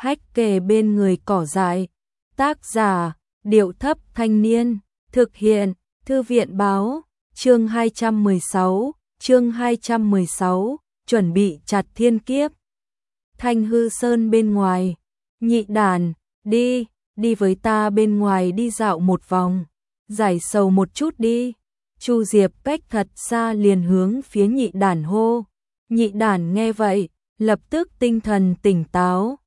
hách kề bên người cỏ dại. Tác giả, Điệu Thấp Thanh Niên. Thực hiện, Thư viện Báo. Chương 216, chuẩn bị chặt thiên kiếp. Thanh Hư Sơn bên ngoài. Nhị đàn, đi với ta bên ngoài đi dạo một vòng. Giải sầu một chút đi. Chu Diệp cách thật xa liền hướng phía nhị đàn hô. Nhị đàn nghe vậy, lập tức tinh thần tỉnh táo.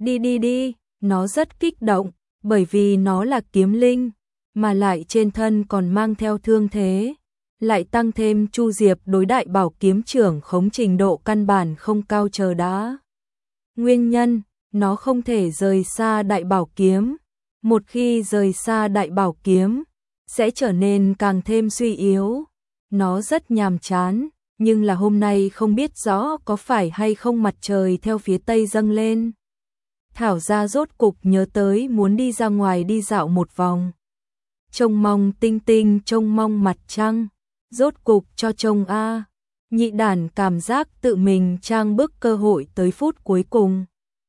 Đi, nó rất kích động, bởi vì nó là kiếm linh, mà lại trên thân còn mang theo thương thế. Lại tăng thêm Chu Diệp đối đại bảo kiếm trưởng khống trình độ căn bản không cao chờ đã. Nguyên nhân, nó không thể rời xa đại bảo kiếm. Một khi rời xa đại bảo kiếm, sẽ trở nên càng thêm suy yếu. Nó rất nhàm chán, nhưng là hôm nay không biết rõ có phải hay không mặt trời theo phía tây dâng lên. Thảo ra rốt cục nhớ tới muốn đi ra ngoài đi dạo một vòng. Trông mong tinh tinh, trông mong mặt trăng, rốt cục cho trông a. Nhị đàn cảm giác tự mình trang bức cơ hội tới phút cuối cùng.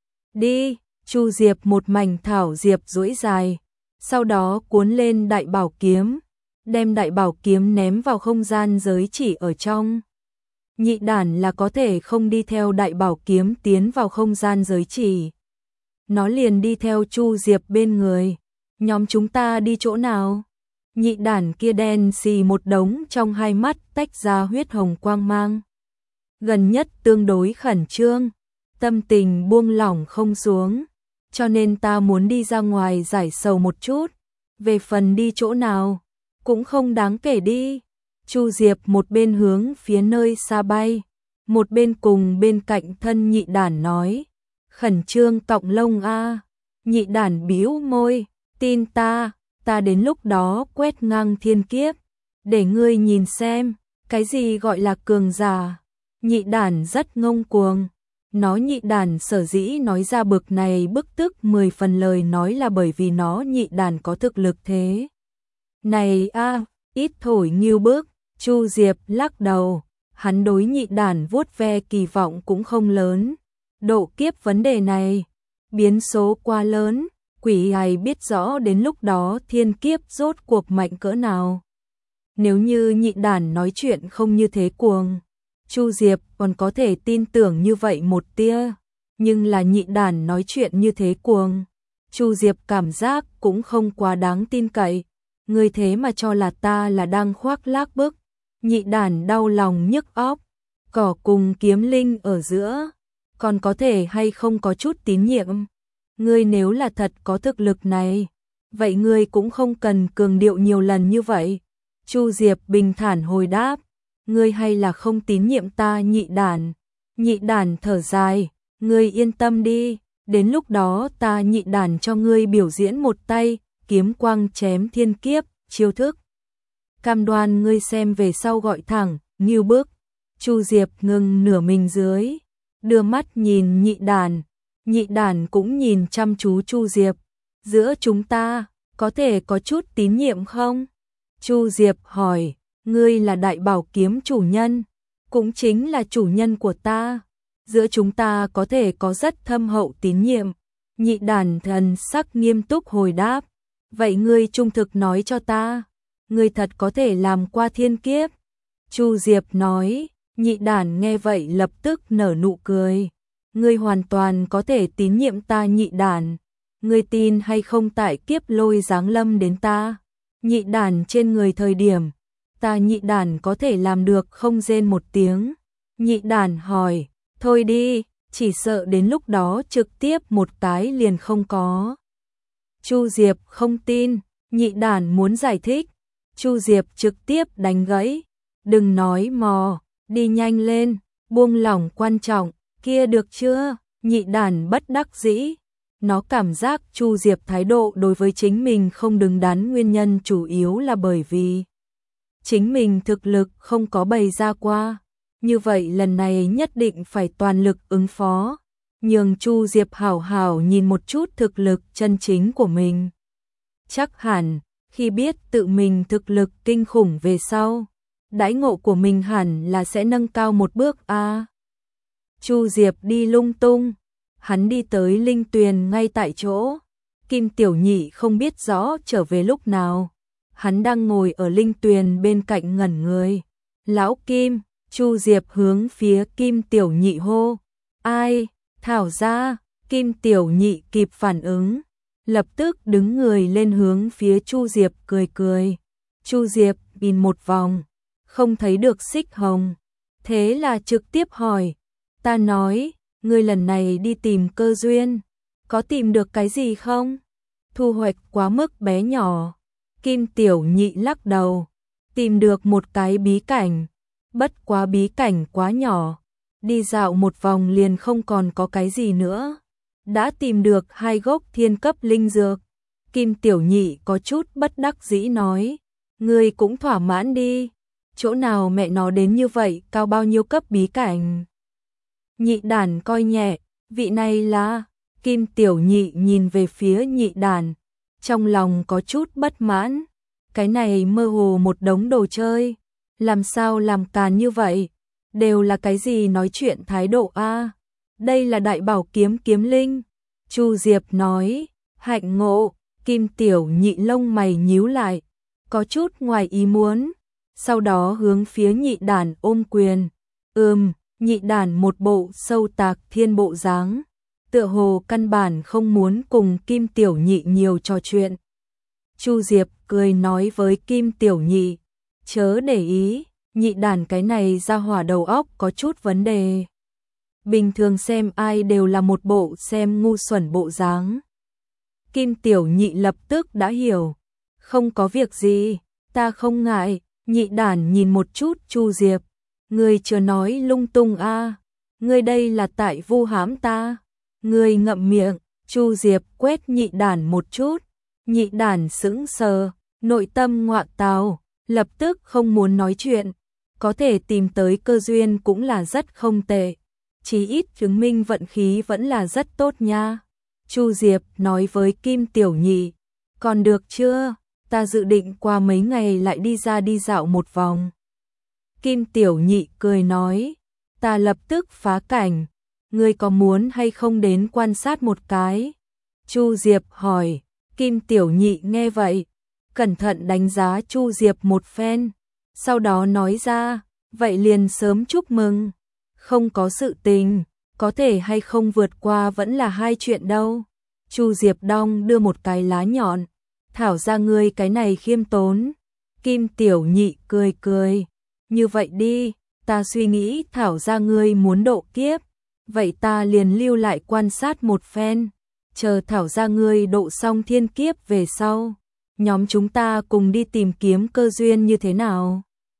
Đi, Chu Diệp một mảnh thảo diệp duỗi dài, sau đó cuốn lên đại bảo kiếm, đem đại bảo kiếm ném vào không gian giới chỉ ở trong. Nhị đàn là có thể không đi theo đại bảo kiếm tiến vào không gian giới chỉ. Nó liền đi theo Chu Diệp bên người. Nhóm chúng ta đi chỗ nào? Nhị đàn kia đen xì một đống, trong hai mắt tách ra huyết hồng quang mang. Gần nhất tương đối khẩn trương, tâm tình buông lỏng không xuống, cho nên ta muốn đi ra ngoài giải sầu một chút. Về phần đi chỗ nào, cũng không đáng kể đi. Chu Diệp một bên hướng phía nơi xa bay, một bên cùng bên cạnh thân nhị đàn nói. Khẩn trương cọng lông a. Nhị đàn bĩu môi, tin ta đến lúc đó quét ngang thiên kiếp, để ngươi nhìn xem, cái gì gọi là cường giả. Nhị đàn rất ngông cuồng. Nó nhị đàn sở dĩ nói ra bực này bức tức 10 phần lời nói là bởi vì nó nhị đàn có thực lực thế. Này a, ít thổi nghiêu bức. Chu Diệp lắc đầu, hắn đối nhị đàn vuốt ve kỳ vọng cũng không lớn. Độ kiếp vấn đề này, biến số quá lớn, quỷ ai biết rõ đến lúc đó thiên kiếp rốt cuộc mạnh cỡ nào. Nếu như nhị đàn nói chuyện không như thế cuồng, Chu Diệp còn có thể tin tưởng như vậy một tia, nhưng là nhị đàn nói chuyện như thế cuồng, Chu Diệp cảm giác cũng không quá đáng tin cậy. Ngươi thế mà cho là ta là đang khoác lác bức. Nhị đàn đau lòng nhức óc. Cỏ cùng kiếm linh ở giữa, còn có thể hay không có chút tín nhiệm. Ngươi nếu là thật có thực lực này, vậy ngươi cũng không cần cường điệu nhiều lần như vậy. Chu Diệp bình thản hồi đáp. Ngươi hay là không tín nhiệm ta nhị đàn. Nhị đàn thở dài. Ngươi yên tâm đi, đến lúc đó ta nhị đàn cho ngươi biểu diễn một tay kiếm quang chém thiên kiếp chiêu thức. Cam đoan ngươi xem về sau gọi thẳng nghiêu bức. Chu Diệp ngừng nửa mình dưới, đưa mắt nhìn nhị đàn cũng nhìn chăm chú Chu Diệp. Giữa chúng ta có thể có chút tín nhiệm không? Chu Diệp hỏi. Ngươi là đại bảo kiếm chủ nhân, cũng chính là chủ nhân của ta, giữa chúng ta có thể có rất thâm hậu tín nhiệm. Nhị đàn thần sắc nghiêm túc hồi đáp. Vậy ngươi trung thực nói cho ta, ngươi thật có thể làm qua thiên kiếp? Chu Diệp nói. Nhị đàn nghe vậy lập tức nở nụ cười. Ngươi hoàn toàn có thể tín nhiệm ta nhị đàn. Ngươi tin hay không tại kiếp lôi giáng lâm đến ta, nhị đàn trên người thời điểm, ta nhị đàn có thể làm được không rên một tiếng? Nhị đàn hỏi. Thôi đi, chỉ sợ đến lúc đó trực tiếp một cái liền không có. Chu Diệp không tin. Nhị đàn muốn giải thích, Chu Diệp trực tiếp đánh gãy. Đừng nói mò, đi nhanh lên, buông lỏng quan trọng, kia được chưa? Nhị đàn bất đắc dĩ. Nó cảm giác Chu Diệp thái độ đối với chính mình không đứng đắn, nguyên nhân chủ yếu là bởi vì chính mình thực lực không có bày ra qua. Như vậy lần này nhất định phải toàn lực ứng phó, nhường Chu Diệp hảo hảo nhìn một chút thực lực chân chính của mình. Chắc hẳn, khi biết tự mình thực lực kinh khủng về sau, đãi ngộ của mình hẳn là sẽ nâng cao một bước a. Chu Diệp đi lung tung, hắn đi tới linh tuyền ngay tại chỗ. Kim Tiểu Nhị không biết rõ trở về lúc nào. Hắn đang ngồi ở linh tuyền bên cạnh ngẩn người. Lão Kim, Chu Diệp hướng phía Kim Tiểu Nhị hô. Ai? Thảo gia. Kim Tiểu Nhị kịp phản ứng, lập tức đứng người lên hướng phía Chu Diệp cười cười. Chu Diệp nhìn một vòng, không thấy được Xích Hồng. Thế là trực tiếp hỏi. Ta nói, ngươi lần này đi tìm cơ duyên, có tìm được cái gì không? Thu hoạch quá mức bé nhỏ. Kim Tiểu Nhị lắc đầu. Tìm được một cái bí cảnh, bất quá bí cảnh quá nhỏ. Đi dạo một vòng liền không còn có cái gì nữa. Đã tìm được 2 gốc thiên cấp linh dược. Kim Tiểu Nhị có chút bất đắc dĩ nói. Ngươi cũng thỏa mãn đi. Chỗ nào mẹ nó đến như vậy, cao bao nhiêu cấp bí cảnh. Nhị Đản coi nhẹ, vị này là... Kim Tiểu Nhị nhìn về phía Nhị Đản, trong lòng có chút bất mãn. Cái này mơ hồ một đống đồ chơi, làm sao làm càn như vậy? Đều là cái gì nói chuyện thái độ a? Đây là đại bảo kiếm kiếm linh. Chu Diệp nói, hạnh ngộ. Kim Tiểu Nhị lông mày nhíu lại, có chút ngoài ý muốn. Sau đó hướng phía Nhị Đản ôm quyền. Nhị Đản một bộ sâu tạc thiên bộ dáng, tựa hồ căn bản không muốn cùng Kim Tiểu Nhị nhiều trò chuyện. Chu Diệp cười nói với Kim Tiểu Nhị, chớ để ý, Nhị Đản cái này ra hỏa đầu óc có chút vấn đề. Bình thường xem ai đều là một bộ xem ngu xuẩn bộ dáng. Kim Tiểu Nhị lập tức đã hiểu. Không có việc gì, ta không ngại. Nhị Đản nhìn một chút Chu Diệp. Ngươi chưa nói lung tung a, ngươi đây là tại vu hãm ta. Ngươi ngậm miệng. Chu Diệp quét Nhị Đản một chút. Nhị Đản sững sờ, nội tâm ngoạ tào, lập tức không muốn nói chuyện. Có thể tìm tới cơ duyên cũng là rất không tệ. Chí ít chứng minh vận khí vẫn là rất tốt nha. Chu Diệp nói với Kim Tiểu Nhị, còn được chưa? Ta dự định qua mấy ngày lại đi dạo một vòng. Kim Tiểu Nhị cười nói, ta lập tức phá cảnh, ngươi có muốn hay không đến quan sát một cái? Chu Diệp hỏi. Kim Tiểu Nhị nghe vậy, cẩn thận đánh giá Chu Diệp một phen, sau đó nói ra, vậy liền sớm chúc mừng. Không có sự tình, có thể hay không vượt qua vẫn là hai chuyện đâu. Chu Diệp đong đưa một cái lá nhọn, thảo ra ngươi cái này khiêm tốn. Kim Tiểu Nhị cười cười, như vậy đi, ta suy nghĩ thảo ra ngươi muốn độ kiếp, vậy ta liền lưu lại quan sát một phen, chờ thảo ra ngươi độ xong thiên kiếp về sau, nhóm chúng ta cùng đi tìm kiếm cơ duyên như thế nào?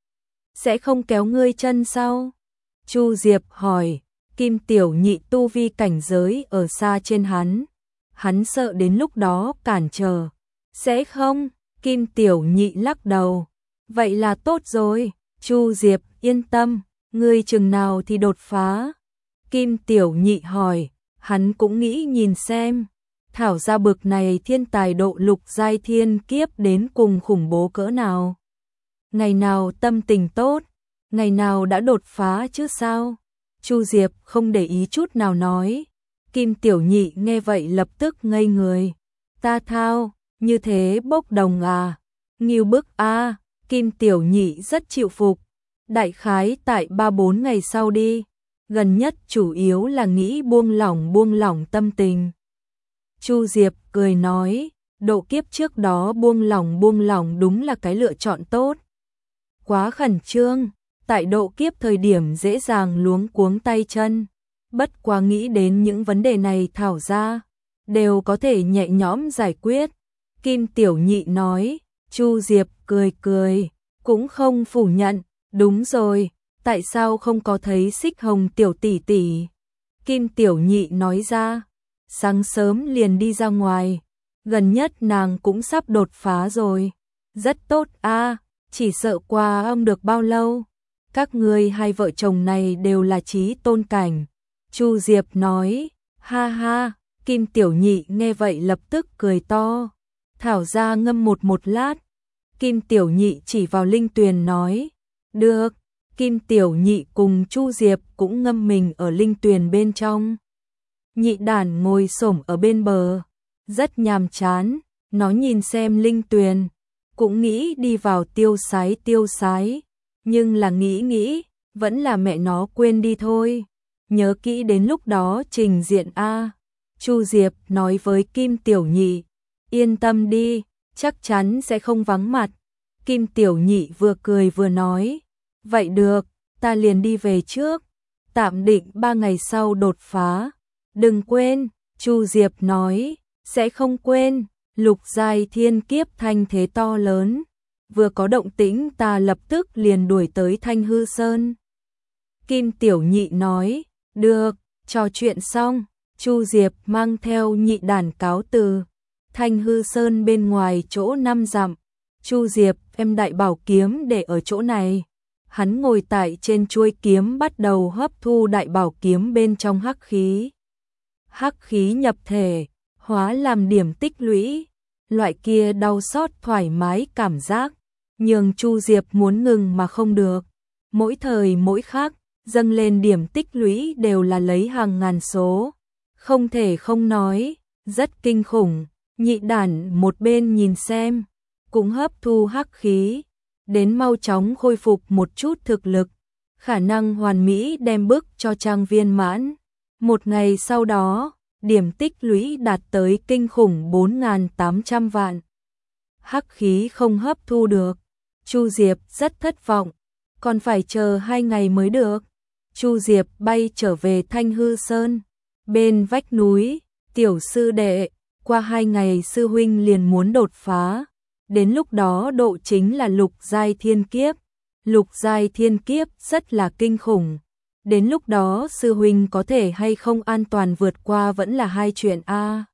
Sẽ không kéo ngươi chân sao? Chu Diệp hỏi. Kim Tiểu Nhị tu vi cảnh giới ở xa trên hắn sợ đến lúc đó cản trở. Sẽ không? Kim Tiểu Nhị lắc đầu. Vậy là tốt rồi. Chu Diệp yên tâm, ngươi chừng nào thì đột phá? Kim Tiểu Nhị hỏi. Hắn cũng nghĩ nhìn xem, thảo ra bực này thiên tài độ lục giai thiên kiếp đến cùng khủng bố cỡ nào. Ngày nào tâm tình tốt, ngày nào đã đột phá chứ sao? Chu Diệp không để ý chút nào nói. Kim Tiểu Nhị nghe vậy lập tức ngây người. Ta thao, như thế bốc đồng à? Ngưu bức a. Kim Tiểu Nhị rất chịu phục. Đại khái tại 3-4 ngày sau đi. Gần nhất chủ yếu là nghĩ buông lỏng tâm tình. Chu Diệp cười nói, độ kiếp trước đó buông lỏng đúng là cái lựa chọn tốt. Quá khẩn trương, tại độ kiếp thời điểm dễ dàng luống cuống tay chân. Bất quá nghĩ đến những vấn đề này thảo ra, đều có thể nhẹ nhõm giải quyết. Kim Tiểu Nhị nói. Chu Diệp cười cười, cũng không phủ nhận. Đúng rồi, tại sao không có thấy Xích Hồng tiểu tỷ tỷ? Kim Tiểu Nhị nói ra, sáng sớm liền đi ra ngoài, gần nhất nàng cũng sắp đột phá rồi. Rất tốt a, chỉ sợ qua âm được bao lâu. Các ngươi hai vợ chồng này đều là chí tôn cảnh. Chu Diệp nói, ha ha. Kim Tiểu Nhị nghe vậy lập tức cười to. Thảo ra ngâm một lát. Kim Tiểu Nhị chỉ vào linh tuyền nói, được. Kim Tiểu Nhị cùng Chu Diệp cũng ngâm mình ở linh tuyền bên trong. Nhị đản ngồi xổm ở bên bờ, rất nhàm chán, nó nhìn xem Linh Tuyền, cũng nghĩ đi vào tiêu sái, nhưng là nghĩ, vẫn là mẹ nó quên đi thôi. Nhớ kỹ đến lúc đó trình diện a. Chu Diệp nói với Kim Tiểu Nhị, yên tâm đi, chắc chắn sẽ không vắng mặt. Kim Tiểu Nhị vừa cười vừa nói, vậy được, ta liền đi về trước, tạm định 3 ngày sau đột phá. Đừng quên, Chu Diệp nói, sẽ không quên. Lục giai thiên kiếp thanh thế to lớn, vừa có động tĩnh ta lập tức liền đuổi tới Thanh Hư Sơn. Kim Tiểu Nhị nói, được, trò chuyện xong, Chu Diệp mang theo nhị đản cáo từ. Thanh Hư Sơn bên ngoài chỗ 5 dặm, Chu Diệp em đại bảo kiếm để ở chỗ này. Hắn ngồi tại trên chuôi kiếm bắt đầu hấp thu đại bảo kiếm bên trong hắc khí. Hắc khí nhập thể, hóa làm điểm tích lũy, loại kia đau xót thoải mái cảm giác, nhường Chu Diệp muốn ngừng mà không được. Mỗi thời mỗi khắc, dâng lên điểm tích lũy đều là lấy hàng ngàn số, không thể không nói, rất kinh khủng. Nhị đản một bên nhìn xem, cũng hấp thu hắc khí, đến mau chóng khôi phục một chút thực lực, khả năng hoàn mỹ đem bức cho trang viên mãn. Một ngày sau đó, điểm tích lũy đạt tới kinh khủng 4.800 vạn. Hắc khí không hấp thu được, Chu Diệp rất thất vọng, còn phải chờ 2 ngày mới được. Chu Diệp bay trở về Thanh Hư Sơn, bên vách núi, tiểu sư đệ, qua 2 ngày sư huynh liền muốn đột phá, đến lúc đó độ chính là lục giai thiên kiếp. Lục giai thiên kiếp rất là kinh khủng. Đến lúc đó sư huynh có thể hay không an toàn vượt qua vẫn là hai chuyện a.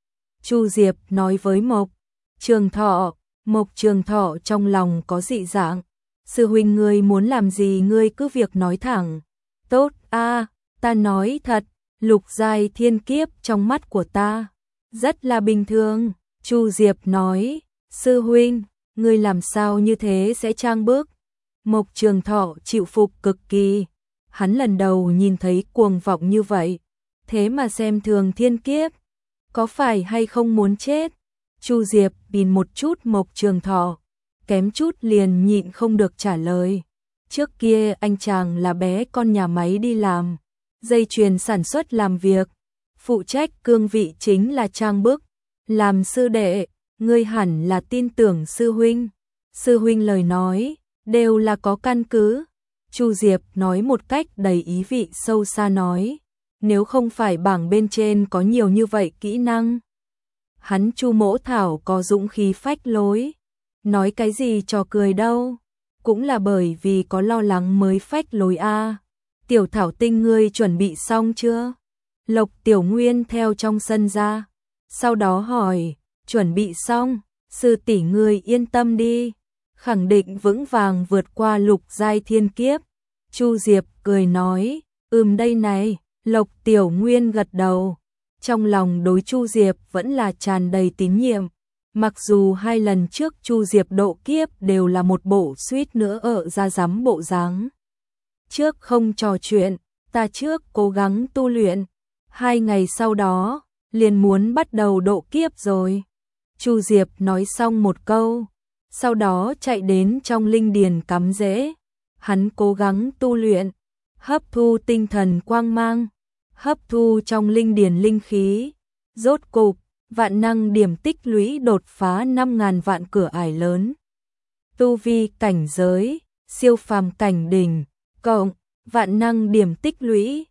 Chu Diệp nói với Mộc Trường Thọ, Mộc Trường Thọ trong lòng có dị dạng. Sư huynh ngươi muốn làm gì ngươi cứ việc nói thẳng. Tốt a, ta nói thật, lục giai thiên kiếp trong mắt của ta rất là bình thường. Chu Diệp nói, sư huynh, ngươi làm sao như thế sẽ trang bước. Mộc Trường Thọ chịu phục cực kỳ. Hắn lần đầu nhìn thấy cuồng vọng như vậy, thế mà xem thường thiên kiếp, có phải hay không muốn chết? Chu Diệp nhìn một chút Mộc Trường Thọ, kém chút liền nhịn không được trả lời. Trước kia anh chàng là bé con nhà máy đi làm, dây chuyền sản xuất làm việc, phụ trách cương vị chính là trang bức. Làm sư đệ, ngươi hẳn là tin tưởng sư huynh. Sư huynh lời nói đều là có căn cứ. Chu Diệp nói một cách đầy ý vị sâu xa nói, nếu không phải bảng bên trên có nhiều như vậy kỹ năng, hắn Chu Mỗ Thảo có dũng khí phách lối, nói cái gì trò cười đâu, cũng là bởi vì có lo lắng mới phách lối a. Tiểu Thảo Tinh ngươi chuẩn bị xong chưa? Lộc Tiểu Nguyên theo trong sân ra, sau đó hỏi, chuẩn bị xong, sư tỷ ngươi yên tâm đi, khẳng định vững vàng vượt qua lục giai thiên kiếp. Chu Diệp cười nói, đây này. Lộc Tiểu Nguyên gật đầu, trong lòng đối Chu Diệp vẫn là tràn đầy tín nhiệm. Mặc dù 2 lần trước Chu Diệp độ kiếp đều là một bộ suýt nữa ở ra dám bộ dáng. Trước không trò chuyện, ta trước cố gắng tu luyện, 2 ngày sau đó, liền muốn bắt đầu độ kiếp rồi. Chu Diệp nói xong một câu, sau đó chạy đến trong linh điền cắm rễ. Hắn cố gắng tu luyện, hấp thu tinh thần quang mang, hấp thu trong linh điền linh khí. Rốt cục, vạn năng điểm tích lũy đột phá 5.000 vạn cửa ải lớn. Tu vi cảnh giới, siêu phàm cảnh đỉnh, cộng, vạn năng điểm tích lũy,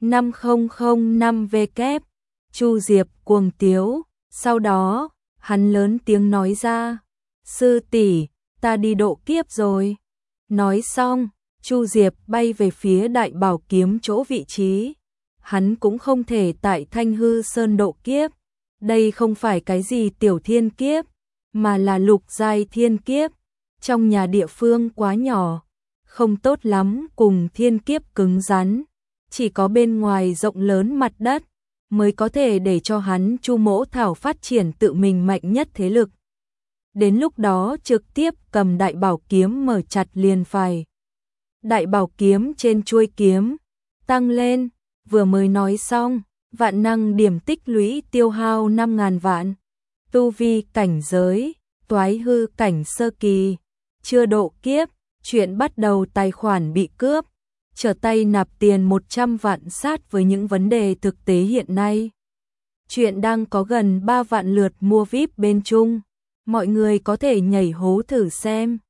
5005 W. Chu Diệp cuồng tiếu, sau đó, hắn lớn tiếng nói ra, sư tỷ, ta đi độ kiếp rồi. Nói xong, Chu Diệp bay về phía đại bảo kiếm chỗ vị trí. Hắn cũng không thể tại Thanh Hư Sơn độ kiếp. Đây không phải cái gì tiểu thiên kiếp, mà là lục giai thiên kiếp. Trong nhà địa phương quá nhỏ, không tốt lắm cùng thiên kiếp cứng rắn. Chỉ có bên ngoài rộng lớn mặt đất, mới có thể để cho hắn Chu Mỗ Thảo phát triển tự mình mạnh nhất thế lực. Đến lúc đó trực tiếp cầm đại bảo kiếm mở chặt liền phải. Đại bảo kiếm trên chuôi kiếm tăng lên, vừa mới nói xong, Vạn năng điểm tích lũy tiêu hao 5.000 vạn. Tu vi cảnh giới, toái hư cảnh sơ kỳ, chưa độ kiếp, chuyện bắt đầu tài khoản bị cướp, trở tay nạp tiền 100 vạn sát với những vấn đề thực tế hiện nay. Chuyện đang có gần 3 vạn lượt mua VIP bên Trung, mọi người có thể nhảy hố thử xem.